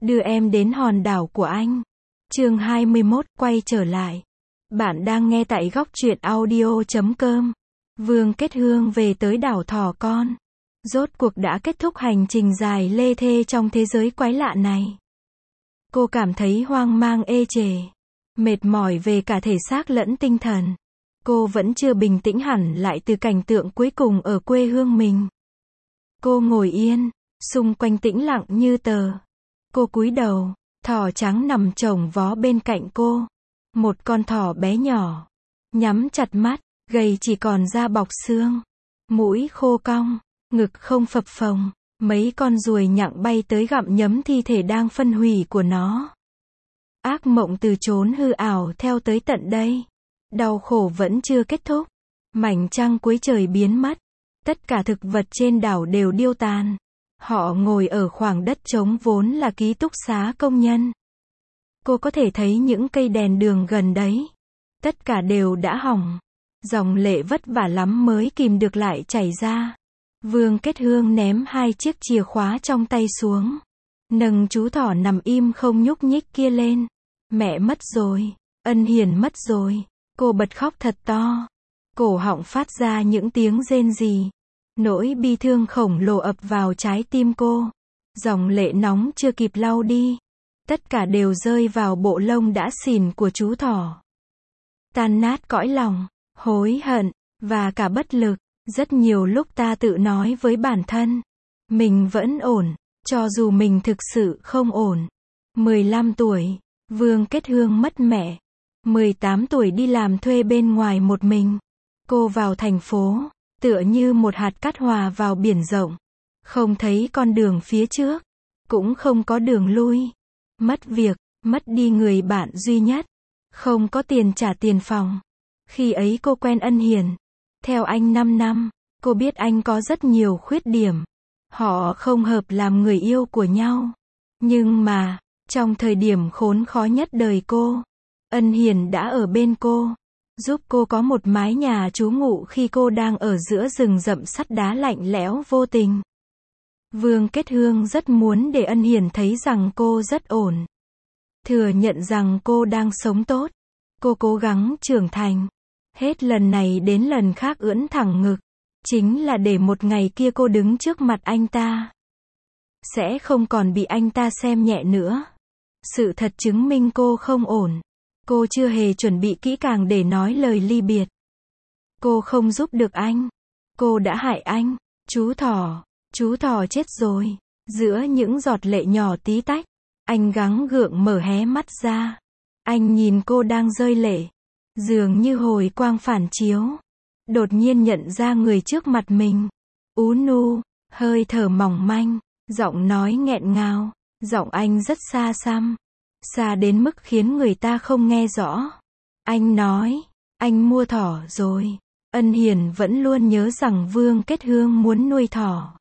đưa em đến hòn đảo của anh. Chương 21, quay trở lại. Bạn đang nghe tại góc truyện audio.com. Vương Kết Hương về tới đảo Thỏ Con. Rốt cuộc đã kết thúc hành trình dài lê thê trong thế giới quái lạ này. Cô cảm thấy hoang mang ê chề, mệt mỏi về cả thể xác lẫn tinh thần. Cô vẫn chưa bình tĩnh hẳn lại từ cảnh tượng cuối cùng ở quê hương mình. Cô ngồi yên, xung quanh tĩnh lặng như tờ. Cô cúi đầu, thỏ trắng nằm chồng vó bên cạnh cô. Một con thỏ bé nhỏ, nhắm chặt mắt, gầy chỉ còn da bọc xương, mũi khô cong, ngực không phập phồng. Mấy con ruồi nhặng bay tới gặm nhấm thi thể đang phân hủy của nó. Ác mộng từ chốn hư ảo theo tới tận đây. Đau khổ vẫn chưa kết thúc. Mảnh trăng cuối trời biến mất. Tất cả thực vật trên đảo đều điêu tàn. Họ ngồi ở khoảng đất trống vốn là ký túc xá công nhân. Cô có thể thấy những cây đèn đường gần đấy. Tất cả đều đã hỏng. Dòng lệ vất vả lắm mới kìm được lại chảy ra. Vương Kết Hương ném 2 chiếc chìa khóa trong tay xuống. Nâng chú thỏ nằm im không nhúc nhích kia lên. Mẹ mất rồi. Ân Hiền mất rồi. Cô bật khóc thật to. Cổ họng phát ra những tiếng rên rỉ. Nỗi bi thương khổng lồ ập vào trái tim cô. Dòng lệ nóng chưa kịp lau đi. Tất cả đều rơi vào bộ lông đã xỉn của chú thỏ. Tan nát cõi lòng, hối hận, và cả bất lực. Rất nhiều lúc ta tự nói với bản thân, mình vẫn ổn, cho dù mình thực sự không ổn. 15 tuổi, Vương Kết Hương mất mẹ. 18 tuổi đi làm thuê bên ngoài một mình. Cô vào thành phố, tựa như một hạt cát hòa vào biển rộng. Không thấy con đường phía trước, cũng không có đường lui. Mất việc, mất đi người bạn duy nhất. Không có tiền trả tiền phòng. Khi ấy cô quen Ân Hiền. Theo anh 5 năm, cô biết anh có rất nhiều khuyết điểm. Họ không hợp làm người yêu của nhau. Nhưng mà, trong thời điểm khốn khó nhất đời cô, Ân Hiền đã ở bên cô, giúp cô có một mái nhà trú ngụ khi cô đang ở giữa rừng rậm sắt đá lạnh lẽo vô tình. Vương Kết Hương rất muốn để Ân Hiền thấy rằng cô rất ổn. Thừa nhận rằng cô đang sống tốt. Cô cố gắng trưởng thành. Hết lần này đến lần khác ưỡn thẳng ngực. Chính là để một ngày kia cô đứng trước mặt anh ta. Sẽ không còn bị anh ta xem nhẹ nữa. Sự thật chứng minh cô không ổn. Cô chưa hề chuẩn bị kỹ càng để nói lời ly biệt. Cô không giúp được anh. Cô đã hại anh. Chú thỏ chết rồi. Giữa những giọt lệ nhỏ tí tách, anh gắng gượng mở hé mắt ra. Anh nhìn cô đang rơi lệ. Dường như hồi quang phản chiếu. Đột nhiên nhận ra người trước mặt mình. Ú nu, hơi thở mỏng manh, giọng nói nghẹn ngào, giọng anh rất xa xăm. Xa đến mức khiến người ta không nghe rõ. Anh nói, anh mua thỏ rồi. Ân Hiền vẫn luôn nhớ rằng Vương Kết Hương muốn nuôi thỏ.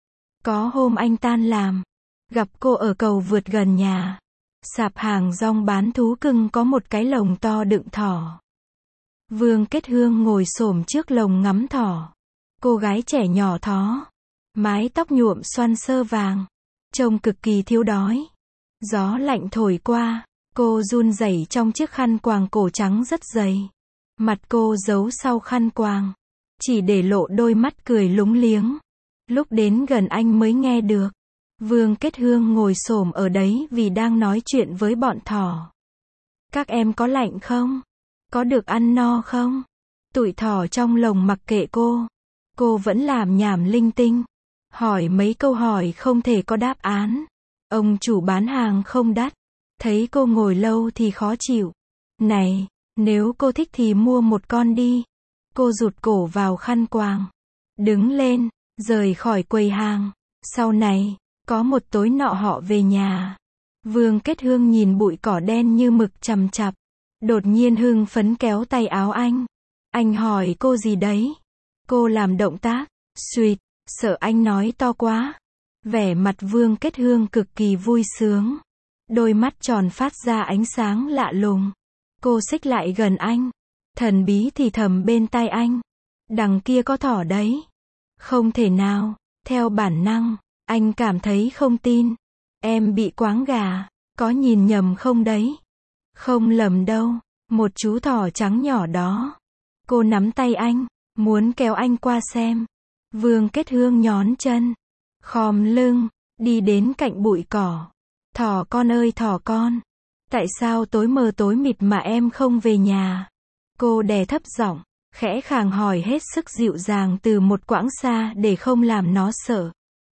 Có hôm anh tan làm, gặp cô ở cầu vượt gần nhà. Sạp hàng rong bán thú cưng có một cái lồng to đựng thỏ. Vương Kết Hương ngồi xổm trước lồng ngắm thỏ. Cô gái trẻ nhỏ thó, mái tóc nhuộm xoăn sơ vàng, trông cực kỳ thiếu đói. Gió lạnh thổi qua, cô run rẩy trong chiếc khăn quàng cổ trắng rất dày. Mặt cô giấu sau khăn quàng, chỉ để lộ đôi mắt cười lúng liếng. Lúc đến gần anh mới nghe được. Vương Kết Hương ngồi xổm ở đấy vì đang nói chuyện với bọn thỏ. Các em có lạnh không? Có được ăn no không? Tụi thỏ trong lồng mặc kệ cô. Cô vẫn làm nhảm linh tinh. Hỏi mấy câu hỏi không thể có đáp án. Ông chủ bán hàng không đắt. Thấy cô ngồi lâu thì khó chịu. Này, nếu cô thích thì mua một con đi. Cô rụt cổ vào khăn quàng. Đứng lên, rời khỏi quầy hàng. Sau này, có một tối nọ họ về nhà. Vương Kết Hương nhìn bụi cỏ đen như mực chằm chặp. Đột nhiên hưng phấn kéo tay áo anh. Anh hỏi cô gì đấy? Cô làm động tác, suýt, sợ anh nói to quá. Vẻ mặt Vương Kết Hương cực kỳ vui sướng. Đôi mắt tròn phát ra ánh sáng lạ lùng. Cô xích lại gần anh. Thần bí thì thầm bên tai anh. Đằng kia có thỏ đấy. Không thể nào, theo bản năng, anh cảm thấy không tin. Em bị quáng gà, có nhìn nhầm không đấy? Không lầm đâu, một chú thỏ trắng nhỏ đó. Cô nắm tay anh, muốn kéo anh qua xem. Vương Kết Hương nhón chân, khom lưng, đi đến cạnh bụi cỏ. Thỏ con ơi thỏ con, tại sao tối mờ tối mịt mà em không về nhà? Cô đè thấp giọng, khẽ khàng hỏi hết sức dịu dàng từ một quãng xa để không làm nó sợ.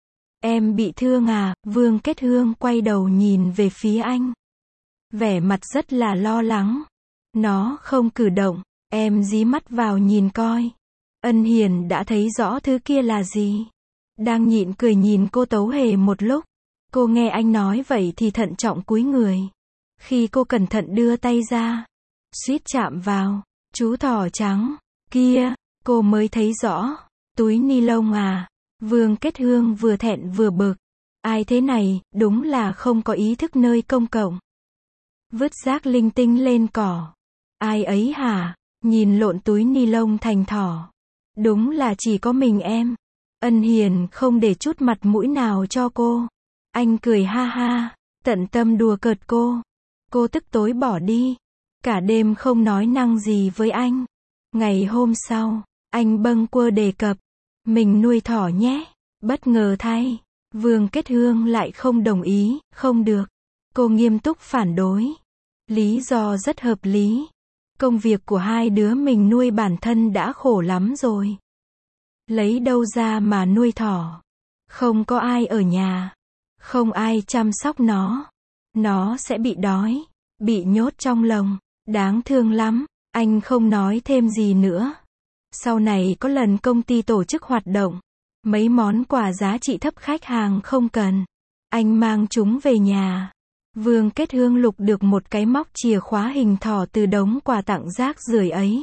Em bị thương à? Vương Kết Hương quay đầu nhìn về phía anh. Vẻ mặt rất là lo lắng. Nó không cử động, em dí mắt vào nhìn coi. Ân Hiền đã thấy rõ thứ kia là gì. Đang nhịn cười nhìn cô Tấu Hề một lúc. Cô nghe anh nói vậy thì thận trọng cúi người. Khi cô cẩn thận đưa tay ra, suýt chạm vào chú thỏ trắng kia, cô mới thấy rõ. Túi ni lông à? Vương Kết Hương vừa thẹn vừa bực. Ai thế này, đúng là không có ý thức nơi công cộng. Vứt rác linh tinh lên cỏ. Ai ấy hả? Nhìn lộn túi ni lông thành thỏ. Đúng là chỉ có mình em. Ân Hiền không để chút mặt mũi nào cho cô. Anh cười ha ha, tận tâm đùa cợt cô. Cô tức tối bỏ đi. Cả đêm không nói năng gì với anh. Ngày hôm sau, anh bâng quơ đề cập. Mình nuôi thỏ nhé. Bất ngờ thay, Vương Kết Hương lại không đồng ý, không được. Cô nghiêm túc phản đối. Lý do rất hợp lý. Công việc của hai đứa mình nuôi bản thân đã khổ lắm rồi. Lấy đâu ra mà nuôi thỏ? Không có ai ở nhà. Không ai chăm sóc nó. Nó sẽ bị đói. Bị nhốt trong lồng. Đáng thương lắm. Anh không nói thêm gì nữa. Sau này có lần công ty tổ chức hoạt động. Mấy món quà giá trị thấp khách hàng không cần. Anh mang chúng về nhà. Vương Kết Hương lục được một cái móc chìa khóa hình thỏ từ đống quà tặng rác rưởi ấy.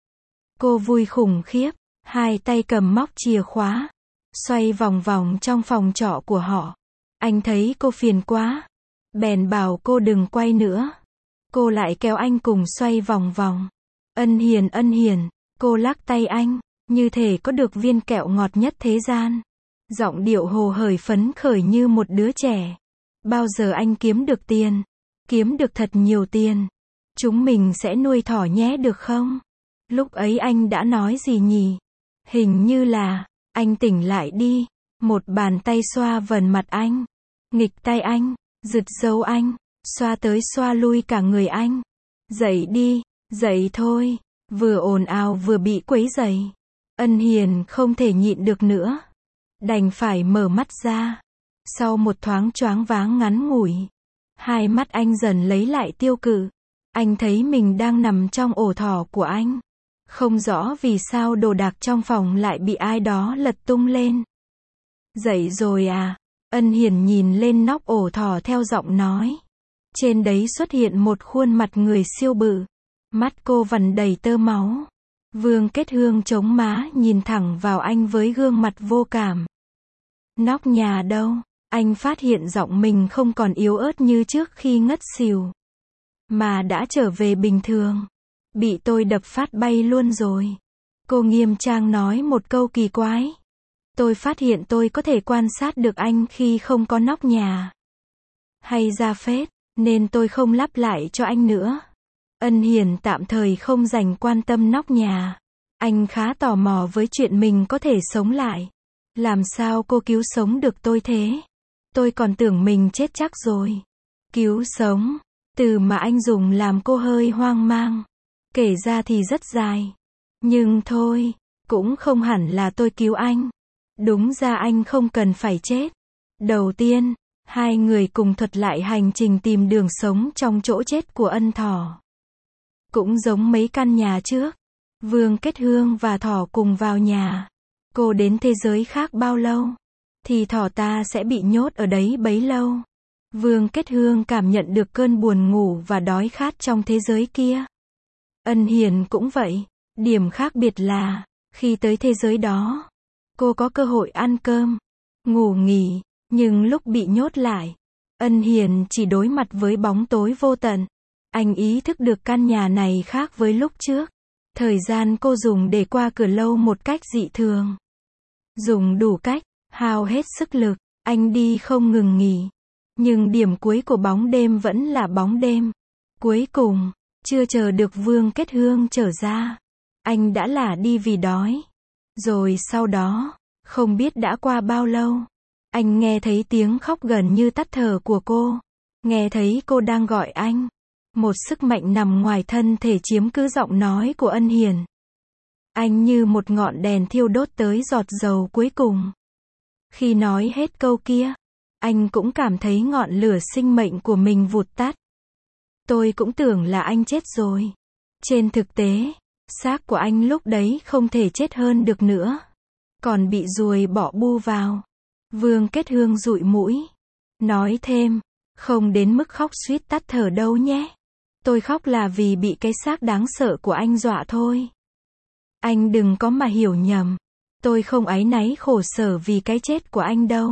Cô vui khủng khiếp. Hai tay cầm móc chìa khóa. Xoay vòng vòng trong phòng trọ của họ. Anh thấy cô phiền quá. Bèn bảo cô đừng quay nữa. Cô lại kéo anh cùng xoay vòng vòng. Ân Hiền. Cô lắc tay anh. Như thể có được viên kẹo ngọt nhất thế gian. Giọng điệu hồ hởi phấn khởi như một đứa trẻ. Bao giờ anh kiếm được tiền? Kiếm được thật nhiều tiền. Chúng mình sẽ nuôi thỏ nhé được không? Lúc ấy anh đã nói gì nhỉ? Hình như là, anh tỉnh lại đi. Một bàn tay xoa vần mặt anh. Nghịch tay anh. Giật dâu anh. Xoa tới xoa lui cả người anh. Dậy đi. Dậy thôi. Vừa ồn ào vừa bị quấy rầy. Ân Hiền không thể nhịn được nữa. Đành phải mở mắt ra. Sau một thoáng choáng váng ngắn ngủi, hai mắt anh dần lấy lại tiêu cự. Anh thấy mình đang nằm trong ổ thỏ của anh. Không rõ vì sao đồ đạc trong phòng lại bị ai đó lật tung lên. Dậy rồi à? Ân Hiền nhìn lên nóc ổ thỏ theo giọng nói. Trên đấy xuất hiện một khuôn mặt người siêu bự. Mắt cô vằn đầy tơ máu. Vương Kết Hương chống má nhìn thẳng vào anh với gương mặt vô cảm. Nóc nhà đâu? Anh phát hiện giọng mình không còn yếu ớt như trước khi ngất xỉu. Mà đã trở về bình thường. Bị tôi đập phát bay luôn rồi. Cô nghiêm trang nói một câu kỳ quái. Tôi phát hiện tôi có thể quan sát được anh khi không có nóc nhà. Hay ra phết, nên tôi không lắp lại cho anh nữa. Ân Hiền tạm thời không dành quan tâm nóc nhà. Anh khá tò mò với chuyện mình có thể sống lại. Làm sao cô cứu sống được tôi thế? Tôi còn tưởng mình chết chắc rồi. Cứu sống, từ mà anh dùng làm cô hơi hoang mang. Kể ra thì rất dài. Nhưng thôi, cũng không hẳn là tôi cứu anh. Đúng ra anh không cần phải chết. Đầu tiên, hai người cùng thuật lại hành trình tìm đường sống trong chỗ chết của ân thỏ. Cũng giống mấy căn nhà trước. Vương Kết Hương và thỏ cùng vào nhà. Cô đến thế giới khác bao lâu? Thì thỏ ta sẽ bị nhốt ở đấy bấy lâu. Vương Kết Hương cảm nhận được cơn buồn ngủ và đói khát trong thế giới kia. Ân Hiền cũng vậy. Điểm khác biệt là, khi tới thế giới đó, cô có cơ hội ăn cơm, ngủ nghỉ, nhưng lúc bị nhốt lại, Ân Hiền chỉ đối mặt với bóng tối vô tận. Anh ý thức được căn nhà này khác với lúc trước. Thời gian cô dùng để qua cửa lâu một cách dị thường. Dùng đủ cách, hao hết sức lực, anh đi không ngừng nghỉ. Nhưng điểm cuối của bóng đêm vẫn là bóng đêm. Cuối cùng, chưa chờ được Vương Kết Hương trở ra, anh đã lả đi vì đói. Rồi sau đó, không biết đã qua bao lâu, anh nghe thấy tiếng khóc gần như tắt thở của cô. Nghe thấy cô đang gọi anh. Một sức mạnh nằm ngoài thân thể chiếm cứ giọng nói của Ân Hiền. Anh như một ngọn đèn thiêu đốt tới giọt dầu cuối cùng. Khi nói hết câu kia, anh cũng cảm thấy ngọn lửa sinh mệnh của mình vụt tắt. Tôi cũng tưởng là anh chết rồi. Trên thực tế, xác của anh lúc đấy không thể chết hơn được nữa. Còn bị ruồi bọ bu vào. Vương Kết Hương dụi mũi. Nói thêm, không đến mức khóc suýt tắt thở đâu nhé. Tôi khóc là vì bị cái xác đáng sợ của anh dọa thôi. Anh đừng có mà hiểu nhầm. Tôi không áy náy khổ sở vì cái chết của anh đâu.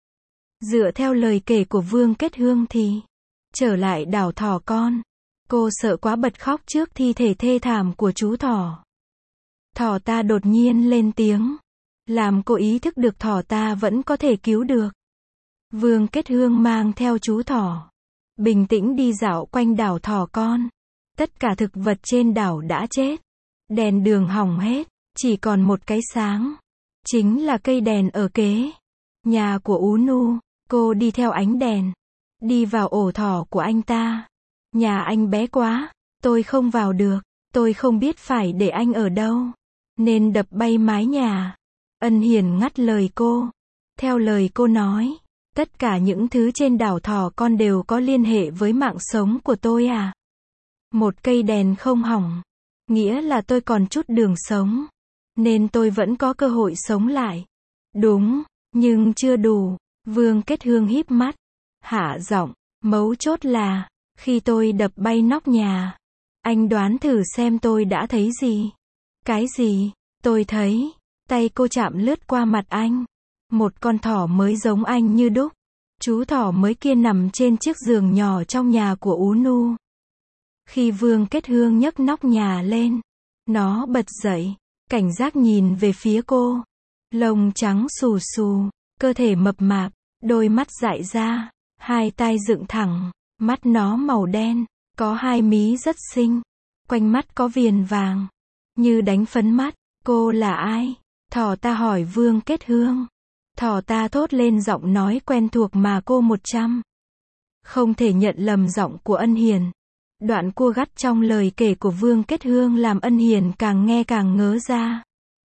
Dựa theo lời kể của Vương Kết Hương thì, trở lại đảo Thỏ Con, cô sợ quá bật khóc trước thi thể thê thảm của chú thỏ. Thỏ ta đột nhiên lên tiếng, làm cô ý thức được thỏ ta vẫn có thể cứu được. Vương Kết Hương mang theo chú thỏ, bình tĩnh đi dạo quanh đảo Thỏ Con. Tất cả thực vật trên đảo đã chết. Đèn đường hỏng hết, chỉ còn một cái sáng. Chính là cây đèn ở kế nhà của Ú Nu. Cô đi theo ánh đèn, đi vào ổ thỏ của anh ta. Nhà anh bé quá, tôi không vào được. Tôi không biết phải để anh ở đâu, nên đập bay mái nhà. Ân Hiền ngắt lời cô. Theo lời cô nói, tất cả những thứ trên đảo Thỏ Con đều có liên hệ với mạng sống của tôi à? Một cây đèn không hỏng, nghĩa là tôi còn chút đường sống, nên tôi vẫn có cơ hội sống lại. Đúng, nhưng chưa đủ. Vương Kết Hương híp mắt, hạ giọng, mấu chốt là, khi tôi đập bay nóc nhà, anh đoán thử xem tôi đã thấy gì? Cái gì? Tôi thấy, tay cô chạm lướt qua mặt anh. Một con thỏ mới giống anh như đúc. Chú thỏ mới kia nằm trên chiếc giường nhỏ trong nhà của Ú Nu. Khi Vương Kết Hương nhấc nóc nhà lên, nó bật dậy, cảnh giác nhìn về phía cô. Lông trắng xù xù, cơ thể mập mạp, đôi mắt dại ra, hai tai dựng thẳng, mắt nó màu đen, có hai mí rất xinh, quanh mắt có viền vàng, như đánh phấn mắt. Cô là ai? Thỏ ta hỏi Vương Kết Hương. Thỏ ta thốt lên giọng nói quen thuộc mà cô 100. Không thể nhận lầm giọng của Ân Hiền. Đoạn cua gắt trong lời kể của Vương Kết Hương làm Ân Hiền càng nghe càng ngớ ra.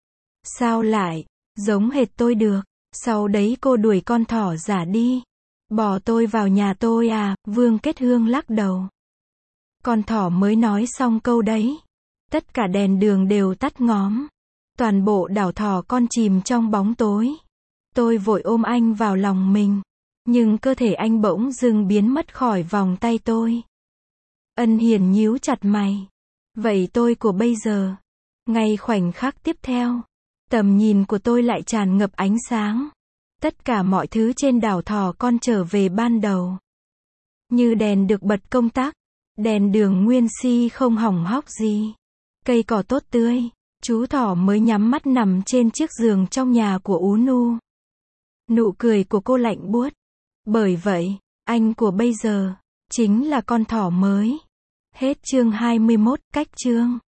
Sao lại, giống hệt tôi được? Sau đấy cô đuổi con thỏ giả đi. Bỏ tôi vào nhà tôi à? Vương Kết Hương lắc đầu. Con thỏ mới nói xong câu đấy. Tất cả đèn đường đều tắt ngóm. Toàn bộ đảo Thỏ Con chìm trong bóng tối. Tôi vội ôm anh vào lòng mình. Nhưng cơ thể anh bỗng dưng biến mất khỏi vòng tay tôi. Ân Hiền nhíu chặt mày. Vậy tôi của bây giờ? Ngay khoảnh khắc tiếp theo, tầm nhìn của tôi lại tràn ngập ánh sáng. Tất cả mọi thứ trên đảo Thỏ Con trở về ban đầu. Như đèn được bật công tắc. Đèn đường nguyên si không hỏng hóc gì. Cây cỏ tốt tươi. Chú thỏ mới nhắm mắt nằm trên chiếc giường trong nhà của Ú Nu. Nụ cười của cô lạnh buốt. Bởi vậy, anh của bây giờ, chính là con thỏ mới. Hết chương 21, cách chương.